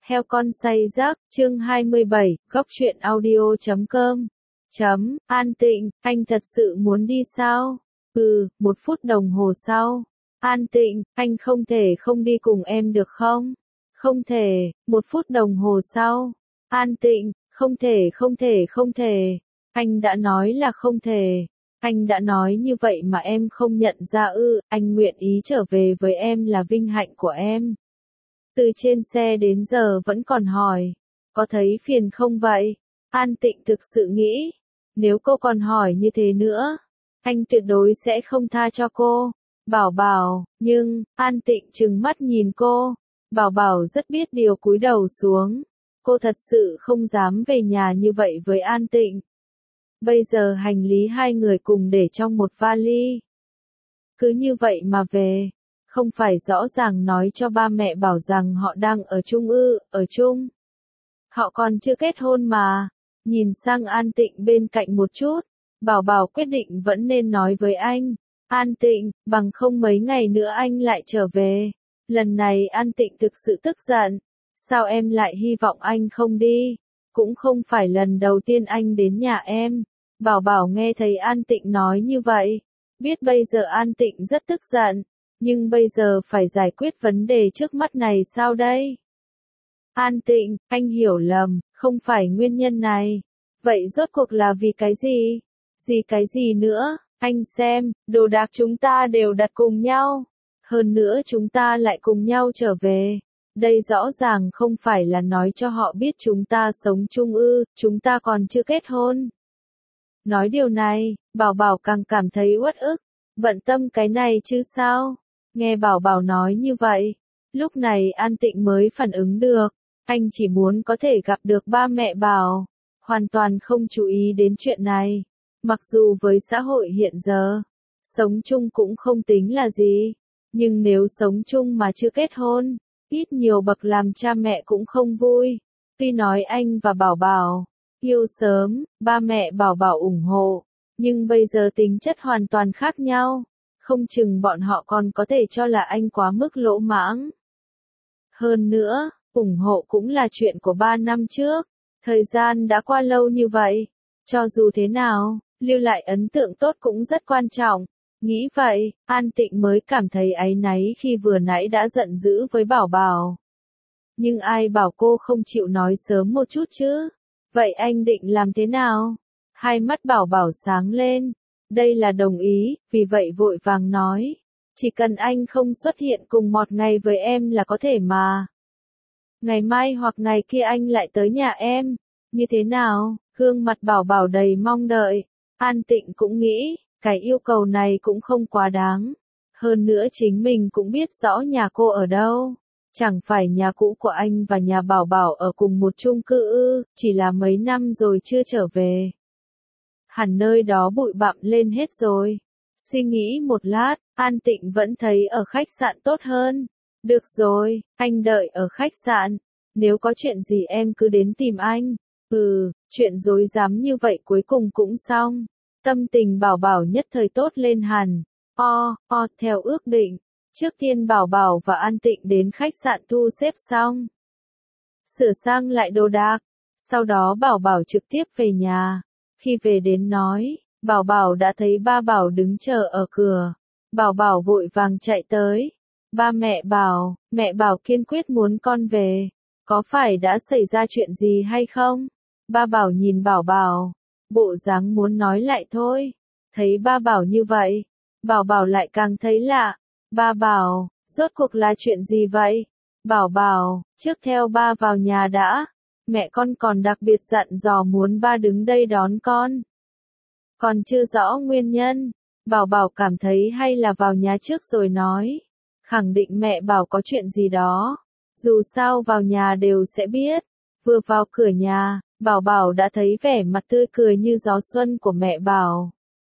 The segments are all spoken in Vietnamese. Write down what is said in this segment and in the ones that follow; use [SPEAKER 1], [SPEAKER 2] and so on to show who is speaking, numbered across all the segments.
[SPEAKER 1] Heo con say giấc, chương 27, góc truyện audio.com. An Tịnh, anh thật sự muốn đi sao? Một phút đồng hồ sau. An Tịnh, anh không thể không đi cùng em được không? Không thể, một phút đồng hồ sau. An Tịnh, không thể. Anh đã nói là không thể. Anh đã nói như vậy mà em không nhận ra anh nguyện ý trở về với em là vinh hạnh của em. Từ trên xe đến giờ vẫn còn hỏi, có thấy phiền không vậy? An Tịnh thực sự nghĩ, nếu cô còn hỏi như thế nữa, anh tuyệt đối sẽ không tha cho cô. Bảo Bảo, nhưng, An Tịnh trừng mắt nhìn cô. Bảo Bảo rất biết điều cúi đầu xuống. Cô thật sự không dám về nhà như vậy với An Tịnh. Bây giờ hành lý hai người cùng để trong một vali. Cứ như vậy mà về. Không phải rõ ràng nói cho ba mẹ Bảo rằng họ đang ở chung ở chung. Họ còn chưa kết hôn mà. Nhìn sang An Tịnh bên cạnh một chút, Bảo Bảo quyết định vẫn nên nói với anh. An Tịnh, bằng không mấy ngày nữa anh lại trở về. Lần này An Tịnh thực sự tức giận. Sao em lại hy vọng anh không đi? Cũng không phải lần đầu tiên anh đến nhà em. Bảo Bảo nghe thấy An Tịnh nói như vậy. Biết bây giờ An Tịnh rất tức giận. Nhưng bây giờ phải giải quyết vấn đề trước mắt này sao đây? An Tịnh, anh hiểu lầm, không phải nguyên nhân này. Vậy rốt cuộc là vì cái gì? Cái gì nữa? Anh xem, đồ đạc chúng ta đều đặt cùng nhau. Hơn nữa chúng ta lại cùng nhau trở về. Đây rõ ràng không phải là nói cho họ biết chúng ta sống chung chúng ta còn chưa kết hôn. Nói điều này, Bảo Bảo càng cảm thấy uất ức. Bận tâm cái này chứ sao? Nghe Bảo Bảo nói như vậy, lúc này An Tịnh mới phản ứng được, anh chỉ muốn có thể gặp được ba mẹ Bảo, hoàn toàn không chú ý đến chuyện này. Mặc dù với xã hội hiện giờ, sống chung cũng không tính là gì, nhưng nếu sống chung mà chưa kết hôn, ít nhiều bậc làm cha mẹ cũng không vui. Tuy nói anh và Bảo Bảo yêu sớm, ba mẹ Bảo Bảo ủng hộ, nhưng bây giờ tính chất hoàn toàn khác nhau. Không chừng bọn họ còn có thể cho là anh quá mức lỗ mãng. Hơn nữa, ủng hộ cũng là chuyện của 3 năm trước. Thời gian đã qua lâu như vậy. Cho dù thế nào, lưu lại ấn tượng tốt cũng rất quan trọng. Nghĩ vậy, An Tịnh mới cảm thấy áy náy khi vừa nãy đã giận dữ với Bảo Bảo. Nhưng ai bảo cô không chịu nói sớm một chút chứ? Vậy anh định làm thế nào? Hai mắt Bảo Bảo sáng lên. Đây là đồng ý, vì vậy vội vàng nói. Chỉ cần anh không xuất hiện cùng một ngày với em là có thể mà. Ngày mai hoặc ngày kia anh lại tới nhà em. Như thế nào? Gương mặt Bảo Bảo đầy mong đợi. An Tịnh cũng nghĩ, cái yêu cầu này cũng không quá đáng. Hơn nữa chính mình cũng biết rõ nhà cô ở đâu. Chẳng phải nhà cũ của anh và nhà Bảo Bảo ở cùng một chung cư chỉ là mấy năm rồi chưa trở về. Hẳn nơi đó bụi bặm lên hết rồi. Suy nghĩ một lát, An Tịnh vẫn thấy ở khách sạn tốt hơn. Được rồi, anh đợi ở khách sạn. Nếu có chuyện gì em cứ đến tìm anh. Chuyện dối dám như vậy cuối cùng cũng xong. Tâm tình Bảo Bảo nhất thời tốt lên hẳn. Theo ước định. Trước tiên Bảo Bảo và An Tịnh đến khách sạn thu xếp xong. Sửa sang lại đồ đạc. Sau đó Bảo Bảo trực tiếp về nhà. Khi về đến nói, Bảo Bảo đã thấy ba Bảo đứng chờ ở cửa. Bảo Bảo vội vàng chạy tới. Ba mẹ Bảo kiên quyết muốn con về. Có phải đã xảy ra chuyện gì hay không? Ba Bảo nhìn Bảo Bảo, bộ dáng muốn nói lại thôi. Thấy ba Bảo như vậy, Bảo Bảo lại càng thấy lạ. Ba Bảo, rốt cuộc là chuyện gì vậy? Bảo Bảo, trước theo ba vào nhà đã. Mẹ con còn đặc biệt dặn dò muốn ba đứng đây đón con. Còn chưa rõ nguyên nhân, Bảo Bảo cảm thấy hay là vào nhà trước rồi nói. Khẳng định mẹ Bảo có chuyện gì đó. Dù sao vào nhà đều sẽ biết. Vừa vào cửa nhà, Bảo Bảo đã thấy vẻ mặt tươi cười như gió xuân của mẹ Bảo.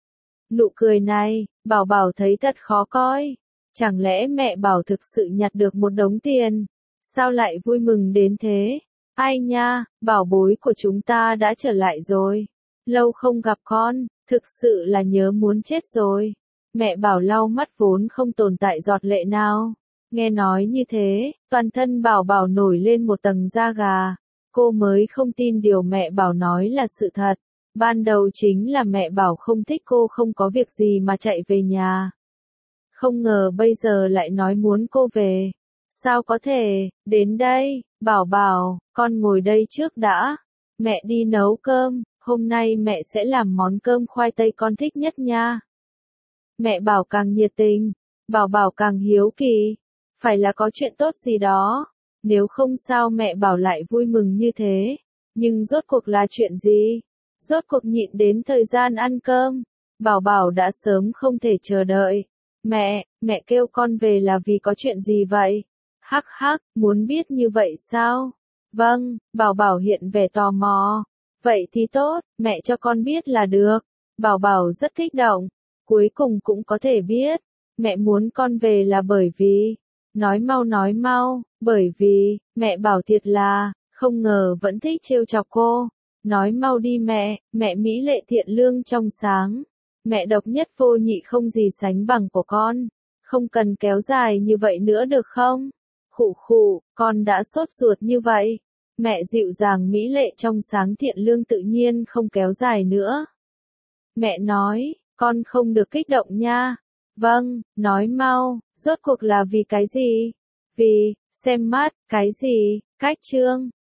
[SPEAKER 1] Nụ cười này, Bảo Bảo thấy thật khó coi. Chẳng lẽ mẹ Bảo thực sự nhặt được một đống tiền? Sao lại vui mừng đến thế? Ai nha, bảo bối của chúng ta đã trở lại rồi. Lâu không gặp con, thực sự là nhớ muốn chết rồi. Mẹ Bảo lau mắt vốn không tồn tại giọt lệ nào. Nghe nói như thế, toàn thân Bảo Bảo nổi lên một tầng da gà. Cô mới không tin điều mẹ Bảo nói là sự thật. Ban đầu chính là mẹ Bảo không thích cô không có việc gì mà chạy về nhà. Không ngờ bây giờ lại nói muốn cô về. Sao có thể, đến đây, Bảo Bảo, con ngồi đây trước đã. Mẹ đi nấu cơm, hôm nay mẹ sẽ làm món cơm khoai tây con thích nhất nha. Mẹ Bảo càng nhiệt tình, Bảo Bảo càng hiếu kỳ. Phải là có chuyện tốt gì đó. Nếu không sao mẹ Bảo lại vui mừng như thế. Nhưng rốt cuộc là chuyện gì? Rốt cuộc nhịn đến thời gian ăn cơm. Bảo Bảo đã sớm không thể chờ đợi. Mẹ kêu con về là vì có chuyện gì vậy? Hắc hắc, muốn biết như vậy sao? Vâng, Bảo Bảo hiện vẻ tò mò. Vậy thì tốt, mẹ cho con biết là được. Bảo Bảo rất kích động. Cuối cùng cũng có thể biết. Mẹ muốn con về là bởi vì. Nói mau, bởi vì, mẹ bảo thiệt là, không ngờ vẫn thích trêu chọc cô. Nói mau đi mẹ mỹ lệ thiện lương trong sáng. Mẹ độc nhất vô nhị không gì sánh bằng của con. Không cần kéo dài như vậy nữa được không? Khụ khụ, con đã sốt ruột như vậy. Mẹ dịu dàng mỹ lệ trong sáng thiện lương tự nhiên không kéo dài nữa. Mẹ nói, con không được kích động nha. Vâng, nói mau, rốt cuộc là vì cái gì? Vì, xem mắt, cái gì, cách trương,